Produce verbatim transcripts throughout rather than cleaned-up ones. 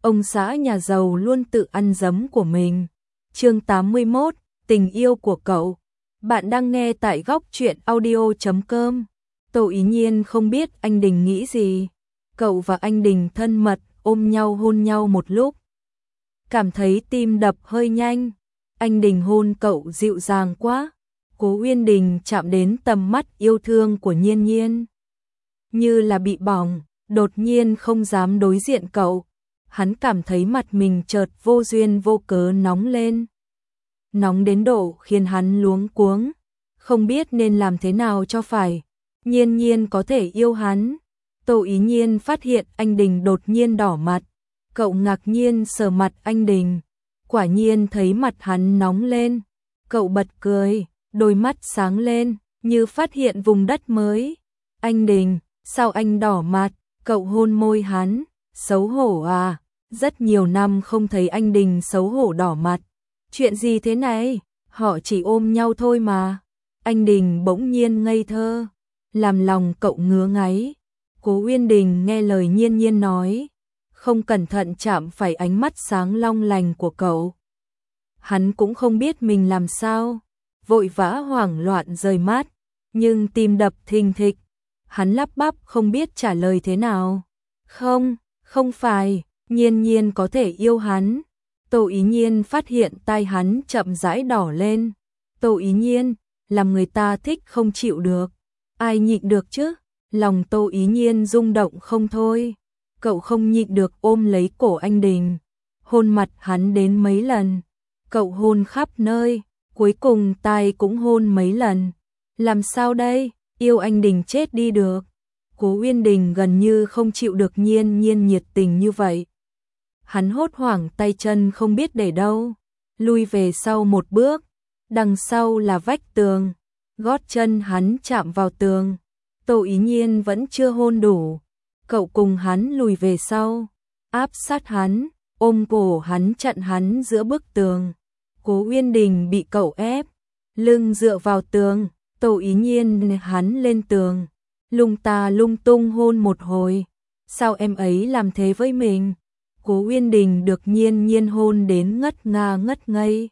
ông xã nhà giàu luôn tự ăn giấm của mình. Chương tám mươi mốt, tình yêu của cậu. Bạn đang nghe tại góc truyện audio chấm com. Tô Ý Nhiên không biết anh Đình nghĩ gì. Cậu và anh Đình thân mật, ôm nhau hôn nhau một lúc. Cảm thấy tim đập hơi nhanh. Anh Đình hôn cậu dịu dàng quá. Cố Uyên Đình chạm đến tầm mắt yêu thương của Nhiên Nhiên. Như là bị bỏng, đột nhiên không dám đối diện cậu. Hắn cảm thấy mặt mình chợt vô duyên vô cớ nóng lên. Nóng đến độ khiến hắn luống cuống, không biết nên làm thế nào cho phải. Nhiên Nhiên có thể yêu hắn. Tô Ý Nhiên phát hiện anh Đình đột nhiên đỏ mặt. Cậu ngạc nhiên sờ mặt anh Đình. Quả nhiên thấy mặt hắn nóng lên. Cậu bật cười, đôi mắt sáng lên, như phát hiện vùng đất mới. Anh Đình, sao anh đỏ mặt? Cậu hôn môi hắn. Xấu hổ à? Rất nhiều năm không thấy anh Đình xấu hổ đỏ mặt. Chuyện gì thế này? Họ chỉ ôm nhau thôi mà. Anh Đình bỗng nhiên ngây thơ, làm lòng cậu ngứa ngáy. Cố Uyên Đình nghe lời Nhiên Nhiên nói, không cẩn thận chạm phải ánh mắt sáng long lành của cậu. Hắn cũng không biết mình làm sao, vội vã hoảng loạn rời mắt, nhưng tim đập thình thịch. Hắn lắp bắp không biết trả lời thế nào. Không, không phải, Nhiên Nhiên có thể yêu hắn. Tô Ý Nhiên phát hiện tai hắn chậm rãi đỏ lên. Tô Ý Nhiên, làm người ta thích không chịu được. Ai nhịn được chứ? Lòng Tô Ý Nhiên rung động không thôi. Cậu không nhịn được ôm lấy cổ anh Đình, hôn mặt hắn đến mấy lần. Cậu hôn khắp nơi, cuối cùng tai cũng hôn mấy lần. Làm sao đây? Yêu anh Đình chết đi được. Cố Uyên Đình gần như không chịu được Nhiên Nhiên nhiệt tình như vậy. Hắn hốt hoảng tay chân không biết để đâu, lui về sau một bước, đằng sau là vách tường, gót chân hắn chạm vào tường. Tô Ý Nhiên vẫn chưa hôn đủ, cậu cùng hắn lùi về sau, áp sát hắn, ôm cổ hắn chặn hắn giữa bức tường. Cố Uyên Đình bị cậu ép, lưng dựa vào tường, Tô Ý Nhiên hắn lên tường, lung ta lung tung hôn một hồi. Sao em ấy làm thế với mình? Cố Uyên Đình được Nhiên Nhiên hôn đến ngất ngà ngất ngây.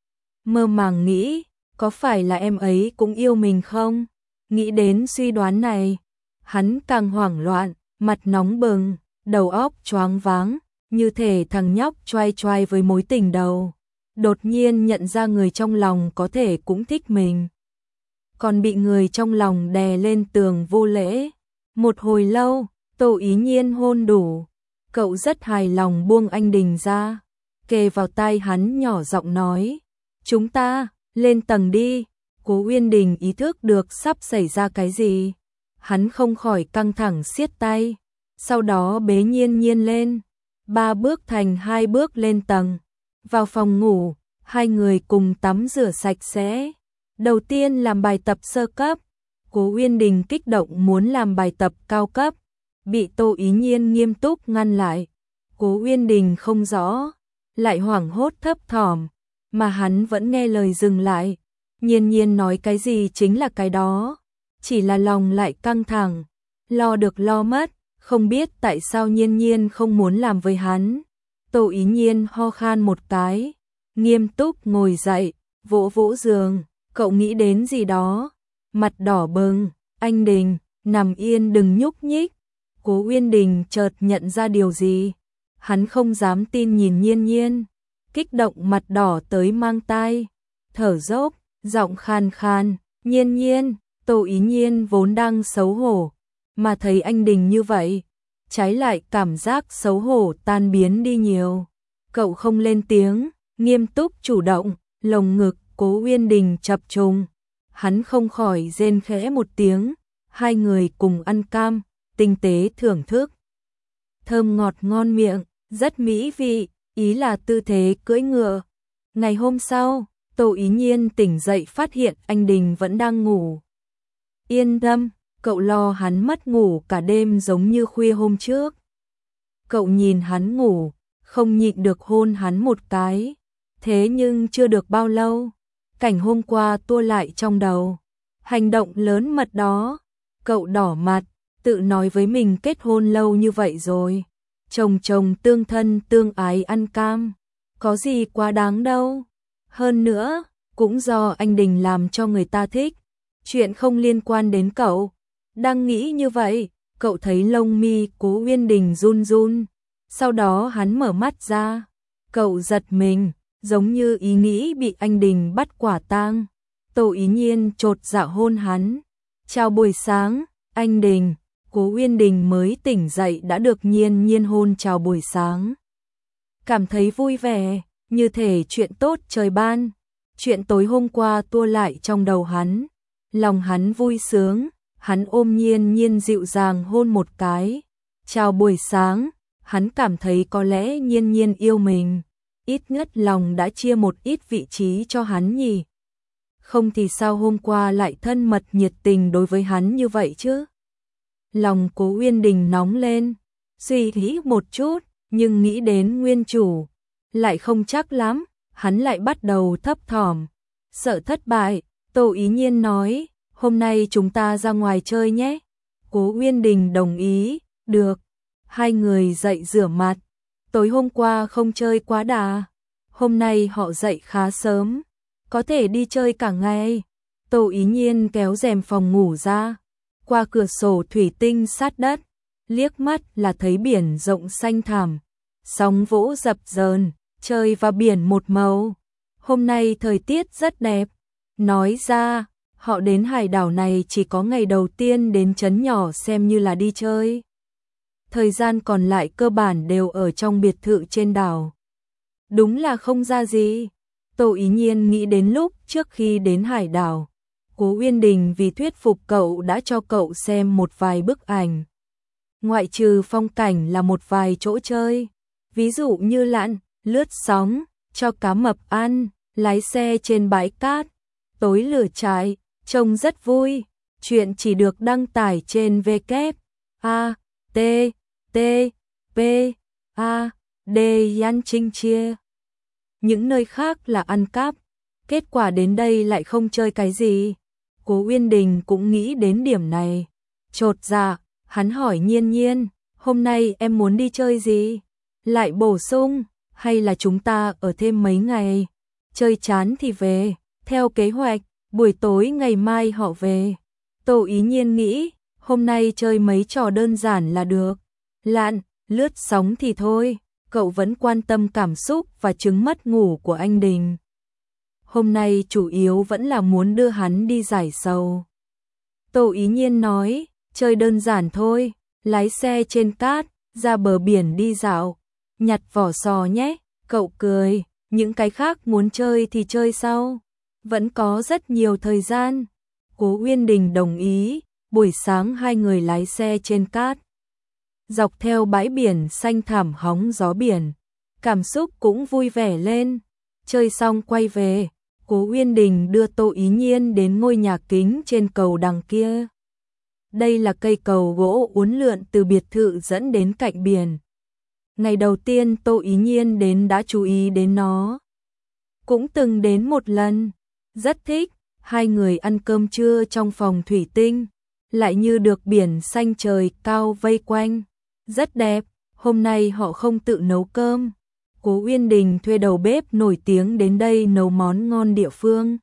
Mơ màng nghĩ, có phải là em ấy cũng yêu mình không? Nghĩ đến suy đoán này, hắn càng hoảng loạn, mặt nóng bừng, đầu óc choáng váng, như thể thằng nhóc choai choai với mối tình đầu. Đột nhiên nhận ra người trong lòng có thể cũng thích mình. Còn bị người trong lòng đè lên tường vô lễ. Một hồi lâu, Tô Ý Nhiên hôn đủ. Cậu rất hài lòng buông anh Đình ra, kề vào tai hắn nhỏ giọng nói, chúng ta, lên tầng đi. Cố Uyên Đình ý thức được sắp xảy ra cái gì. Hắn không khỏi căng thẳng siết tay, sau đó bế Nhiên Nhiên lên. Ba bước thành hai bước lên tầng. Vào phòng ngủ, hai người cùng tắm rửa sạch sẽ. Đầu tiên làm bài tập sơ cấp. Cố Uyên Đình kích động muốn làm bài tập cao cấp, bị Tô Ý Nhiên nghiêm túc ngăn lại. Cố Uyên Đình không rõ, lại hoảng hốt thấp thỏm, mà hắn vẫn nghe lời dừng lại. Nhiên Nhiên nói cái gì chính là cái đó, chỉ là lòng lại căng thẳng, lo được lo mất, không biết tại sao Nhiên Nhiên không muốn làm với hắn. Tô Ý Nhiên ho khan một cái, nghiêm túc ngồi dậy, vỗ vỗ giường, cậu nghĩ đến gì đó, mặt đỏ bừng. Anh Đình, nằm yên đừng nhúc nhích. Cố Uyên Đình chợt nhận ra điều gì, hắn không dám tin nhìn Nhiên Nhiên, kích động mặt đỏ tới mang tai, thở dốc, giọng khan khan, Nhiên Nhiên. Tô Ý Nhiên vốn đang xấu hổ, mà thấy anh Đình như vậy, trái lại cảm giác xấu hổ tan biến đi nhiều. Cậu không lên tiếng, nghiêm túc chủ động, lồng ngực Cố Uyên Đình chập trùng, hắn không khỏi rên khẽ một tiếng. Hai người cùng ăn cam, tinh tế thưởng thức. Thơm ngọt ngon miệng, rất mỹ vị, ý là tư thế cưỡi ngựa. Ngày hôm sau, Tô Ý Nhiên tỉnh dậy phát hiện anh Đình vẫn đang ngủ. Yên tâm, cậu lo hắn mất ngủ cả đêm giống như khuya hôm trước. Cậu nhìn hắn ngủ, không nhịn được hôn hắn một cái. Thế nhưng chưa được bao lâu, cảnh hôm qua tua lại trong đầu. Hành động lớn mật đó, cậu đỏ mặt, tự nói với mình kết hôn lâu như vậy rồi, chồng chồng tương thân tương ái ăn cam, có gì quá đáng đâu. Hơn nữa, cũng do anh Đình làm cho người ta thích, chuyện không liên quan đến cậu. Đang nghĩ như vậy, cậu thấy lông mi Cố Uyên Đình run run, sau đó hắn mở mắt ra, cậu giật mình, giống như ý nghĩ bị anh Đình bắt quả tang. Tô Ý Nhiên chột dạ hôn hắn. Chào buổi sáng, anh Đình. Cố Uyên Đình mới tỉnh dậy đã được Nhiên Nhiên hôn chào buổi sáng. Cảm thấy vui vẻ, như thể chuyện tốt trời ban. Chuyện tối hôm qua tua lại trong đầu hắn. Lòng hắn vui sướng, hắn ôm Nhiên Nhiên dịu dàng hôn một cái. Chào buổi sáng, hắn cảm thấy có lẽ Nhiên Nhiên yêu mình. Ít nhất lòng đã chia một ít vị trí cho hắn nhỉ. Không thì sao hôm qua lại thân mật nhiệt tình đối với hắn như vậy chứ? Lòng Cố Uyên Đình nóng lên, suy nghĩ một chút, nhưng nghĩ đến nguyên chủ, lại không chắc lắm, hắn lại bắt đầu thấp thỏm, sợ thất bại. Tô Ý Nhiên nói, hôm nay chúng ta ra ngoài chơi nhé. Cố Uyên Đình đồng ý, được. Hai người dậy rửa mặt, tối hôm qua không chơi quá đà, hôm nay họ dậy khá sớm, có thể đi chơi cả ngày. Tô Ý Nhiên kéo rèm phòng ngủ ra, qua cửa sổ thủy tinh sát đất, liếc mắt là thấy biển rộng xanh thẳm, sóng vỗ dập dờn, trời và biển một màu. Hôm nay thời tiết rất đẹp. Nói ra, họ đến hải đảo này chỉ có ngày đầu tiên đến trấn nhỏ xem như là đi chơi. Thời gian còn lại cơ bản đều ở trong biệt thự trên đảo. Đúng là không ra gì. Tô Ý Nhiên nghĩ đến lúc trước khi đến hải đảo, Cố Uyên Đình vì thuyết phục cậu đã cho cậu xem một vài bức ảnh. Ngoại trừ phong cảnh là một vài chỗ chơi, ví dụ như lặn, lướt sóng, cho cá mập ăn, lái xe trên bãi cát, tối lửa trại, trông rất vui. Chuyện chỉ được đăng tải trên W A T T P A D Yan Trinh Chia. Những nơi khác là ăn cắp, kết quả đến đây lại không chơi cái gì. Cố Uyên Đình cũng nghĩ đến điểm này. Chột dạ, hắn hỏi Nhiên Nhiên, hôm nay em muốn đi chơi gì? Lại bổ sung, hay là chúng ta ở thêm mấy ngày? Chơi chán thì về, theo kế hoạch, buổi tối ngày mai họ về. Tô Ý Nhiên nghĩ, hôm nay chơi mấy trò đơn giản là được. Lặn, lướt sóng thì thôi, cậu vẫn quan tâm cảm xúc và chứng mất ngủ của anh Đình. Hôm nay chủ yếu vẫn là muốn đưa hắn đi giải sầu. Tô Ý Nhiên nói, chơi đơn giản thôi, lái xe trên cát, ra bờ biển đi dạo, nhặt vỏ sò nhé. Cậu cười, những cái khác muốn chơi thì chơi sau, vẫn có rất nhiều thời gian. Cố Uyên Đình đồng ý, buổi sáng hai người lái xe trên cát, dọc theo bãi biển xanh thẳm hóng gió biển, cảm xúc cũng vui vẻ lên. Chơi xong quay về, Cố Uyên Đình đưa Tô Ý Nhiên đến ngôi nhà kính trên cầu đằng kia. Đây là cây cầu gỗ uốn lượn từ biệt thự dẫn đến cạnh biển. Ngày đầu tiên Tô Ý Nhiên đến đã chú ý đến nó. Cũng từng đến một lần, rất thích. Hai người ăn cơm trưa trong phòng thủy tinh, lại như được biển xanh trời cao vây quanh. Rất đẹp, hôm nay họ không tự nấu cơm. Cố Uyên Đình thuê đầu bếp nổi tiếng đến đây nấu món ngon địa phương.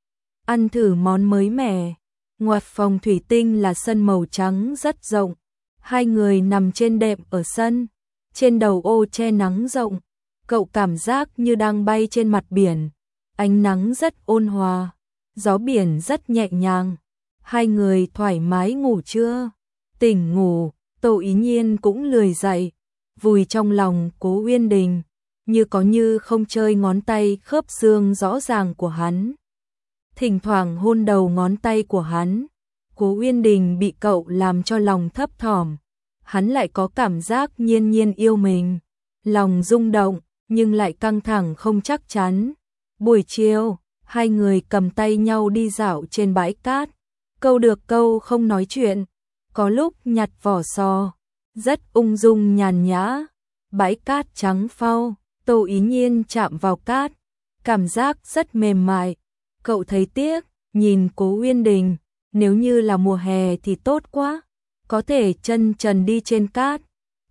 Ăn thử món mới mẻ. Ngoặt phòng thủy tinh là sân màu trắng rất rộng. Hai người nằm trên đệm ở sân, trên đầu ô che nắng rộng. Cậu cảm giác như đang bay trên mặt biển. Ánh nắng rất ôn hòa, gió biển rất nhẹ nhàng. Hai người thoải mái ngủ trưa. Tỉnh ngủ, Tô Ý Nhiên cũng lười dậy, vùi trong lòng Cố Uyên Đình, như có như không chơi ngón tay khớp xương rõ ràng của hắn. Thỉnh thoảng hôn đầu ngón tay của hắn. Cố Uyên Đình bị cậu làm cho lòng thấp thỏm. Hắn lại có cảm giác Nhiên Nhiên yêu mình. Lòng rung động, nhưng lại căng thẳng không chắc chắn. Buổi chiều, hai người cầm tay nhau đi dạo trên bãi cát. Câu được câu không nói chuyện. Có lúc nhặt vỏ sò, rất ung dung nhàn nhã. Bãi cát trắng phau, Tô Ý Nhiên chạm vào cát, cảm giác rất mềm mại. Cậu thấy tiếc, nhìn Cố Uyên Đình, nếu như là mùa hè thì tốt quá, có thể chân trần đi trên cát,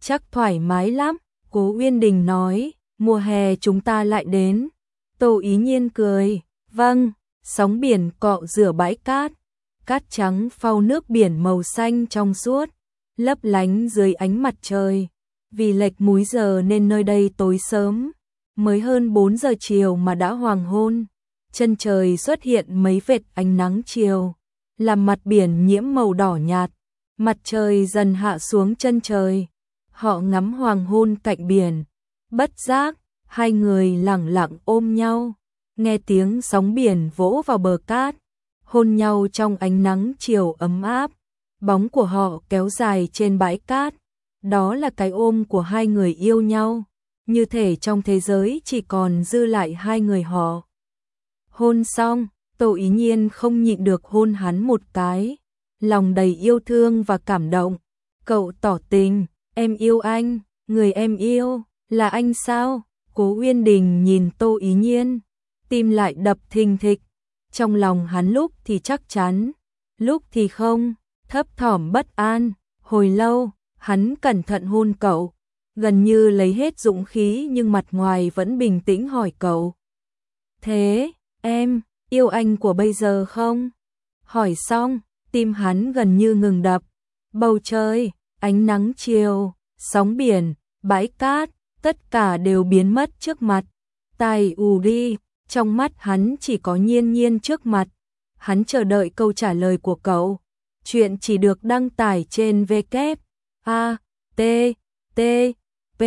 chắc thoải mái lắm, Cố Uyên Đình nói, mùa hè chúng ta lại đến. Tô Ý Nhiên cười, vâng, sóng biển cọ rửa bãi cát, cát trắng phau nước biển màu xanh trong suốt, lấp lánh dưới ánh mặt trời. Vì lệch múi giờ nên nơi đây tối sớm, mới hơn bốn giờ chiều mà đã hoàng hôn. Chân trời xuất hiện mấy vệt ánh nắng chiều, làm mặt biển nhiễm màu đỏ nhạt. Mặt trời dần hạ xuống chân trời, họ ngắm hoàng hôn cạnh biển. Bất giác, hai người lẳng lặng ôm nhau, nghe tiếng sóng biển vỗ vào bờ cát, hôn nhau trong ánh nắng chiều ấm áp. Bóng của họ kéo dài trên bãi cát, đó là cái ôm của hai người yêu nhau, như thể trong thế giới chỉ còn dư lại hai người họ. Hôn xong, Tô Ý Nhiên không nhịn được hôn hắn một cái, lòng đầy yêu thương và cảm động. Cậu tỏ tình, em yêu anh, người em yêu, là anh sao? Cố Uyên Đình nhìn Tô Ý Nhiên, tim lại đập thình thịch. Trong lòng hắn lúc thì chắc chắn, lúc thì không, thấp thỏm bất an. Hồi lâu, hắn cẩn thận hôn cậu, gần như lấy hết dũng khí nhưng mặt ngoài vẫn bình tĩnh hỏi cậu. Thế, em, yêu anh của bây giờ không? Hỏi xong, tim hắn gần như ngừng đập. Bầu trời, ánh nắng chiều, sóng biển, bãi cát, tất cả đều biến mất trước mặt. Tai ù đi, trong mắt hắn chỉ có Nhiên Nhiên trước mặt. Hắn chờ đợi câu trả lời của cậu. Chuyện chỉ được đăng tải trên W A T T P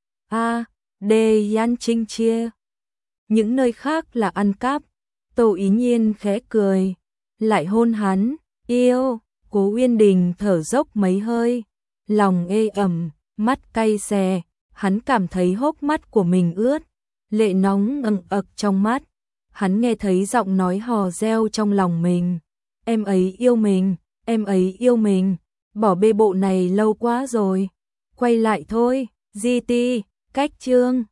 A D Yan Trinh Chia. Những nơi khác là ăn cắp. Tô Ý Nhiên khẽ cười, lại hôn hắn. Yêu. Cố Uyên Đình thở dốc mấy hơi, lòng ê ẩm, mắt cay xè. Hắn cảm thấy hốc mắt của mình ướt, lệ nóng ẩn ực trong mắt. Hắn nghe thấy giọng nói hò reo trong lòng mình. Em ấy yêu mình, em ấy yêu mình. Bỏ bê bộ này lâu quá rồi. Quay lại thôi, giê tê, cách chương.